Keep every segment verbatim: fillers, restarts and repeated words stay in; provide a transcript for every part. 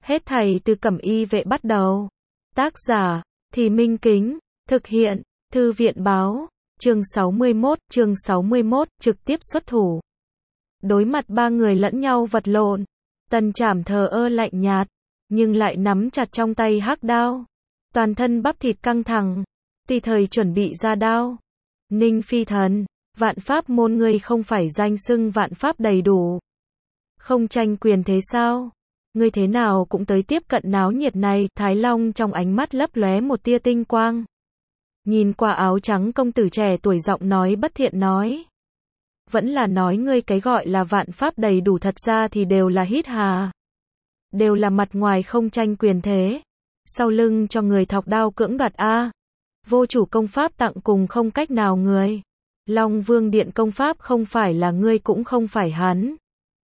Hết thảy từ Cẩm Y Vệ bắt đầu. Tác giả, Thì Minh Kính, thực hiện, Thư viện báo, chương sáu mươi mốt, chương sáu mươi mốt, trực tiếp xuất thủ. Đối mặt ba người lẫn nhau vật lộn, Tần Trảm thờ ơ lạnh nhạt, nhưng lại nắm chặt trong tay hắc đao. Toàn thân bắp thịt căng thẳng, tùy thời chuẩn bị ra đao. Ninh Phi Thần, vạn pháp môn ngươi không phải danh xưng vạn pháp đầy đủ. Không tranh quyền thế sao? Ngươi thế nào cũng tới tiếp cận náo nhiệt này. Thái Long trong ánh mắt lấp lóe một tia tinh quang. Nhìn qua áo trắng công tử trẻ tuổi giọng nói bất thiện nói. Vẫn là nói ngươi cái gọi là vạn pháp đầy đủ thật ra thì đều là hít hà. Đều là mặt ngoài không tranh quyền thế. Sau lưng cho người thọc đao cưỡng đoạt A. Vô chủ công pháp tặng cùng không cách nào người. Long Vương Điện công pháp không phải là ngươi cũng không phải hắn.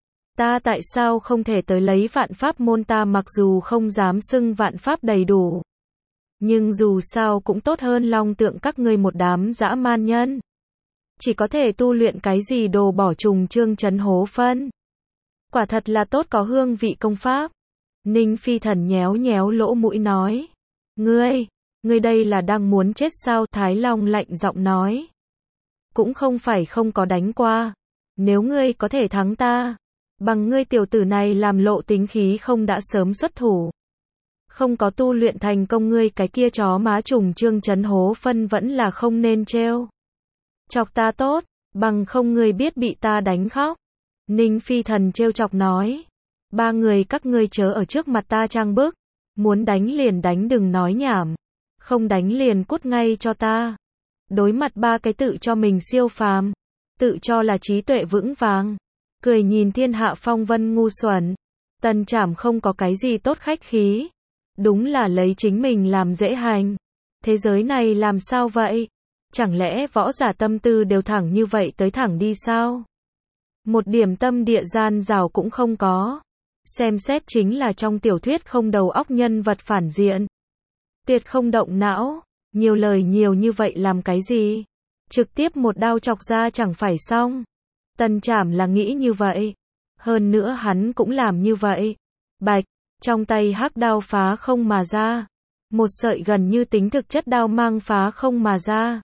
Ta tại sao không thể tới lấy vạn pháp môn ta mặc dù không dám xưng vạn pháp đầy đủ. Nhưng dù sao cũng tốt hơn long tượng các ngươi một đám dã man nhân. Chỉ có thể tu luyện cái gì đồ bỏ trùng trương chấn hố phân. Quả thật là tốt có hương vị công pháp. Ninh Phi Thần nhéo nhéo lỗ mũi nói. Ngươi, ngươi đây là đang muốn chết sao? Thái Long lạnh giọng nói. Cũng không phải không có đánh qua. Nếu ngươi có thể thắng ta, bằng ngươi tiểu tử này làm lộ tính khí không đã sớm xuất thủ. Không có tu luyện thành công ngươi cái kia chó má trùng trương chấn hố phân vẫn là không nên trêu. Chọc ta tốt, bằng không ngươi biết bị ta đánh khóc. Ninh Phi Thần trêu chọc nói. Ba người các ngươi chớ ở trước mặt ta trang bức. Muốn đánh liền đánh đừng nói nhảm. Không đánh liền cút ngay cho ta. Đối mặt ba cái tự cho mình siêu phàm. Tự cho là trí tuệ vững vàng. Cười nhìn thiên hạ phong vân ngu xuẩn. Tần Trảm không có cái gì tốt khách khí. Đúng là lấy chính mình làm dễ hành. Thế giới này làm sao vậy? Chẳng lẽ võ giả tâm tư đều thẳng như vậy tới thẳng đi sao? Một điểm tâm địa gian rào cũng không có. Xem xét chính là trong tiểu thuyết không đầu óc nhân vật phản diện. Tiệt không động não. Nhiều lời nhiều như vậy làm cái gì? Trực tiếp một đao chọc ra chẳng phải xong. Tần Trảm là nghĩ như vậy. Hơn nữa hắn cũng làm như vậy. Bạch, trong tay hắc đao phá không mà ra. Một sợi gần như tính thực chất đao mang phá không mà ra.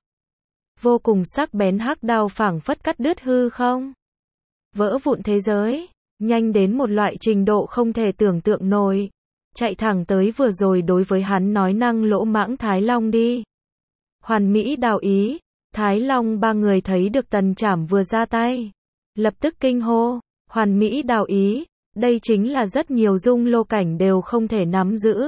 Vô cùng sắc bén hắc đao phảng phất cắt đứt hư không. Vỡ vụn thế giới. Nhanh đến một loại trình độ không thể tưởng tượng nổi. Chạy thẳng tới vừa rồi đối với hắn nói năng lỗ mãng Thái Long đi. Hoàn mỹ đào ý. Thái Long ba người thấy được Tần Trảm vừa ra tay. Lập tức kinh hô. Hoàn mỹ đào ý. Đây chính là rất nhiều dung lô cảnh đều không thể nắm giữ.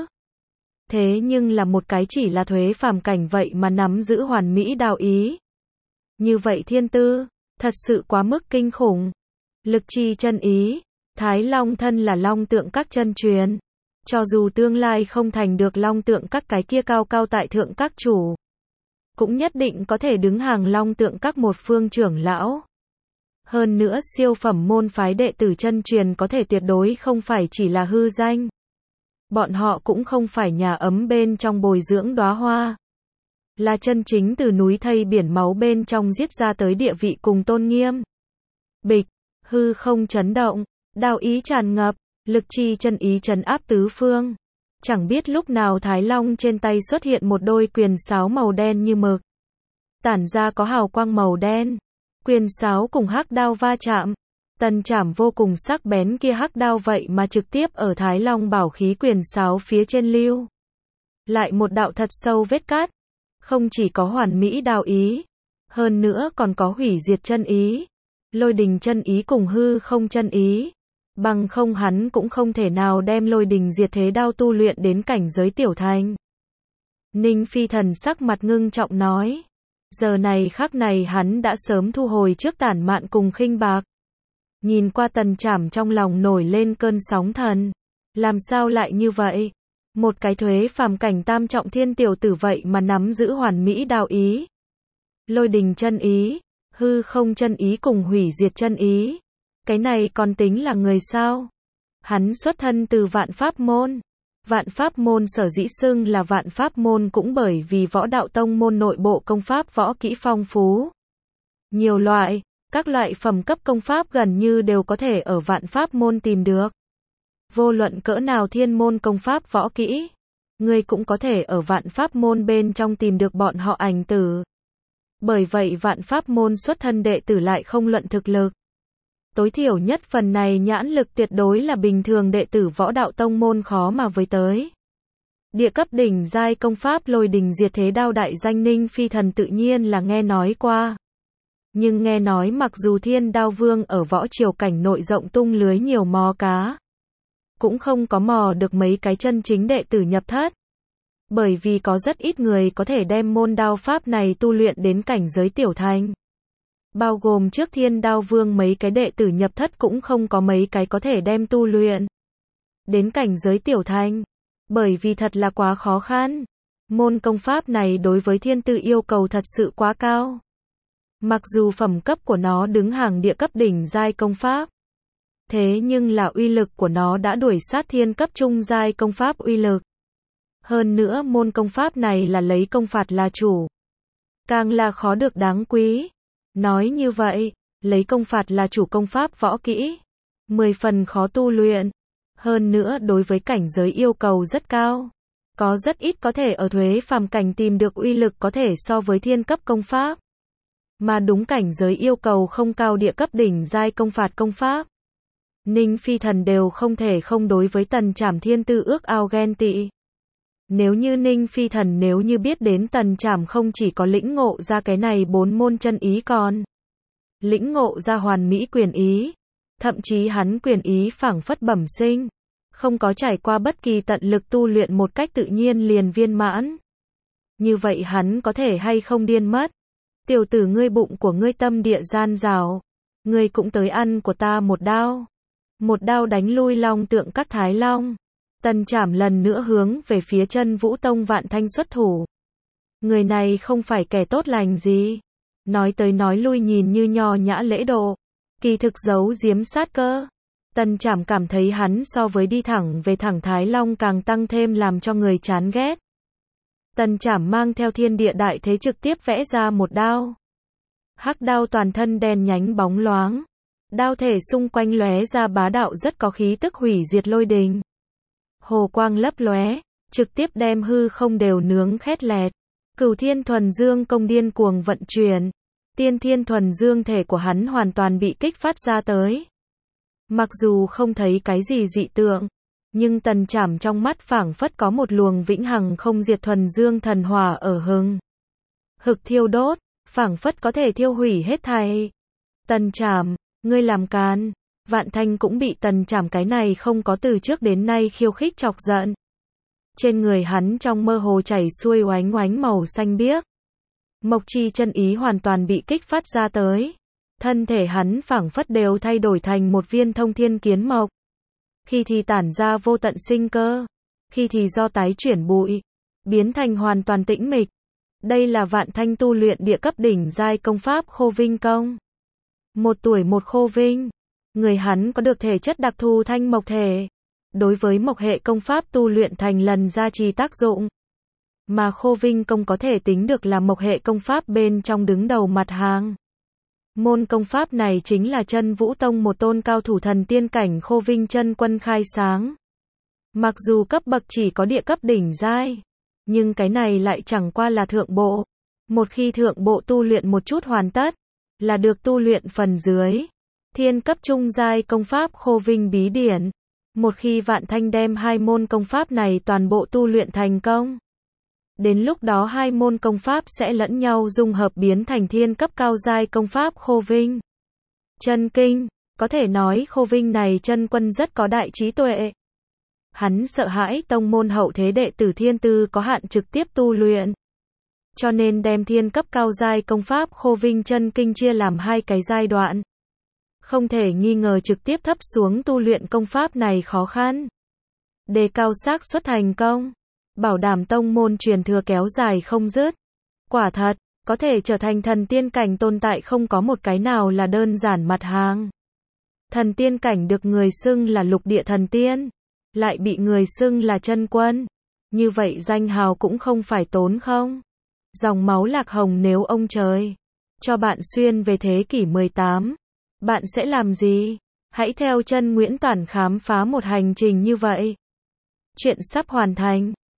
Thế nhưng là một cái chỉ là thuế phàm cảnh vậy mà nắm giữ hoàn mỹ đào ý. Như vậy thiên tư. Thật sự quá mức kinh khủng. Lực chi chân ý. Thái Long thân là long tượng các chân truyền. Cho dù tương lai không thành được long tượng các cái kia cao cao tại thượng các chủ. Cũng nhất định có thể đứng hàng long tượng các một phương trưởng lão. Hơn nữa siêu phẩm môn phái đệ tử chân truyền có thể tuyệt đối không phải chỉ là hư danh. Bọn họ cũng không phải nhà ấm bên trong bồi dưỡng đóa hoa. Là chân chính từ núi thây biển máu bên trong giết ra tới địa vị cùng tôn nghiêm. Bịch, hư không chấn động, đao ý tràn ngập, lực chi chân ý trấn áp tứ phương. Chẳng biết lúc nào Thái Long trên tay xuất hiện một đôi quyền sáo màu đen như mực. Tản ra có hào quang màu đen. Quyền sáo cùng hắc đao va chạm. Tần Trảm vô cùng sắc bén kia hắc đao vậy mà trực tiếp ở Thái Long bảo khí quyền sáo phía trên lưu. Lại một đạo thật sâu vết cắt. Không chỉ có hoàn mỹ đao ý. Hơn nữa còn có hủy diệt chân ý. Lôi đình chân ý cùng hư không chân ý. Bằng không hắn cũng không thể nào đem lôi đình diệt thế đao tu luyện đến cảnh giới tiểu thành. Ninh Phi Thần sắc mặt ngưng trọng nói. Giờ này khắc này hắn đã sớm thu hồi trước tản mạn cùng khinh bạc. Nhìn qua Tần Trảm trong lòng nổi lên cơn sóng thần. Làm sao lại như vậy? Một cái thuế phàm cảnh tam trọng thiên tiểu tử vậy mà nắm giữ hoàn mỹ đao ý. Lôi đình chân ý, hư không chân ý cùng hủy diệt chân ý. Cái này còn tính là người sao? Hắn xuất thân từ vạn pháp môn. Vạn pháp môn sở dĩ xưng là vạn pháp môn cũng bởi vì võ đạo tông môn nội bộ công pháp võ kỹ phong phú. Nhiều loại, các loại phẩm cấp công pháp gần như đều có thể ở vạn pháp môn tìm được. Vô luận cỡ nào thiên môn công pháp võ kỹ, ngươi cũng có thể ở vạn pháp môn bên trong tìm được bọn họ ảnh tử. Bởi vậy vạn pháp môn xuất thân đệ tử lại không luận thực lực. Tối thiểu nhất phần này nhãn lực tuyệt đối là bình thường đệ tử võ đạo tông môn khó mà với tới. Địa cấp đỉnh giai công pháp lôi đình diệt thế đao đại danh Ninh Phi Thần tự nhiên là nghe nói qua. Nhưng nghe nói mặc dù Thiên Đao Vương ở võ triều cảnh nội rộng tung lưới nhiều mò cá, cũng không có mò được mấy cái chân chính đệ tử nhập thất. Bởi vì có rất ít người có thể đem môn đao pháp này tu luyện đến cảnh giới tiểu thành. Bao gồm trước Thiên Đao Vương mấy cái đệ tử nhập thất cũng không có mấy cái có thể đem tu luyện đến cảnh giới tiểu thành. Bởi vì thật là quá khó khăn. Môn công pháp này đối với thiên tư yêu cầu thật sự quá cao. Mặc dù phẩm cấp của nó đứng hàng địa cấp đỉnh giai công pháp, thế nhưng là uy lực của nó đã đuổi sát thiên cấp trung giai công pháp uy lực. Hơn nữa môn công pháp này là lấy công phạt là chủ, càng là khó được đáng quý. Nói như vậy, lấy công phạt là chủ công pháp võ kỹ, mười phần khó tu luyện. Hơn nữa đối với cảnh giới yêu cầu rất cao. Có rất ít có thể ở thuế phàm cảnh tìm được uy lực có thể so với thiên cấp công pháp. Mà đúng cảnh giới yêu cầu không cao địa cấp đỉnh giai công phạt công pháp, Ninh Phi Thần đều không thể không đối với Tần Trảm thiên tư ước ao ghen tị. Nếu như Ninh Phi Thần nếu như biết đến Tần Trảm không chỉ có lĩnh ngộ ra cái này bốn môn chân ý còn lĩnh ngộ ra hoàn mỹ quyền ý, thậm chí hắn quyền ý phảng phất bẩm sinh, không có trải qua bất kỳ tận lực tu luyện một cách tự nhiên liền viên mãn. Như vậy hắn có thể hay không điên mất? Tiểu tử ngươi bụng của ngươi tâm địa gian rào, ngươi cũng tới ăn của ta một đao. Một đao đánh lui long tượng các thái long. Tần Trảm lần nữa hướng về phía Chân Vũ Tông Vạn Thanh xuất thủ. Người này không phải kẻ tốt lành gì. Nói tới nói lui nhìn như nho nhã lễ độ, kỳ thực giấu giếm sát cơ. Tần Trảm cảm thấy hắn so với đi thẳng về thẳng Thái Long càng tăng thêm làm cho người chán ghét. Tần Trảm mang theo thiên địa đại thế trực tiếp vẽ ra một đao. Hắc đao toàn thân đen nhánh bóng loáng. Đao thể xung quanh lóe ra bá đạo rất có khí tức hủy diệt lôi đình. Hồ quang lấp lóe, trực tiếp đem hư không đều nướng khét lẹt. Cửu Thiên Thuần Dương công điên cuồng vận chuyển. Tiên Thiên Thuần Dương thể của hắn hoàn toàn bị kích phát ra tới. Mặc dù không thấy cái gì dị tượng, nhưng Tần Trảm trong mắt phảng phất có một luồng vĩnh hằng không diệt thuần dương thần hỏa ở hừng hực thiêu đốt, phảng phất có thể thiêu hủy hết thảy. Tần Trảm, ngươi làm càn. Vạn Thanh cũng bị Tần Trảm cái này không có từ trước đến nay khiêu khích chọc giận. Trên người hắn trong mơ hồ chảy xuôi oánh oánh màu xanh biếc. Mộc chi chân ý hoàn toàn bị kích phát ra tới. Thân thể hắn phảng phất đều thay đổi thành một viên thông thiên kiến mộc. Khi thì tản ra vô tận sinh cơ, khi thì do tái chuyển bụi, biến thành hoàn toàn tĩnh mịch. Đây là Vạn Thanh tu luyện địa cấp đỉnh giai công pháp Khô Vinh công. Một tuổi một Khô Vinh. Người hắn có được thể chất đặc thù thanh mộc thể. Đối với mộc hệ công pháp tu luyện thành lần gia trì tác dụng. Mà Khô Vinh công có thể tính được là mộc hệ công pháp bên trong đứng đầu mặt hàng. Môn công pháp này chính là Chân Vũ Tông một tôn cao thủ thần tiên cảnh Khô Vinh chân quân khai sáng. Mặc dù cấp bậc chỉ có địa cấp đỉnh giai, nhưng cái này lại chẳng qua là thượng bộ. Một khi thượng bộ tu luyện một chút hoàn tất, là được tu luyện phần dưới. Thiên cấp trung giai công pháp Khô Vinh bí điển. Một khi Vạn Thanh đem hai môn công pháp này toàn bộ tu luyện thành công, đến lúc đó hai môn công pháp sẽ lẫn nhau dung hợp biến thành thiên cấp cao giai công pháp Khô Vinh chân kinh. Có thể nói Khô Vinh này chân quân rất có đại trí tuệ. Hắn sợ hãi tông môn hậu thế đệ tử thiên tư có hạn trực tiếp tu luyện, cho nên đem thiên cấp cao giai công pháp Khô Vinh chân kinh chia làm hai cái giai đoạn. Không thể nghi ngờ trực tiếp thấp xuống tu luyện công pháp này khó khăn, đề cao xác suất thành công, bảo đảm tông môn truyền thừa kéo dài không dứt. Quả thật, có thể trở thành thần tiên cảnh tồn tại không có một cái nào là đơn giản mặt hàng. Thần tiên cảnh được người xưng là lục địa thần tiên, lại bị người xưng là chân quân. Như vậy danh hào cũng không phải tốn không. Dòng máu Lạc Hồng nếu ông trời cho bạn xuyên về thế kỷ mười tám, bạn sẽ làm gì? Hãy theo chân Nguyễn Toản khám phá một hành trình như vậy. Chuyện sắp hoàn thành.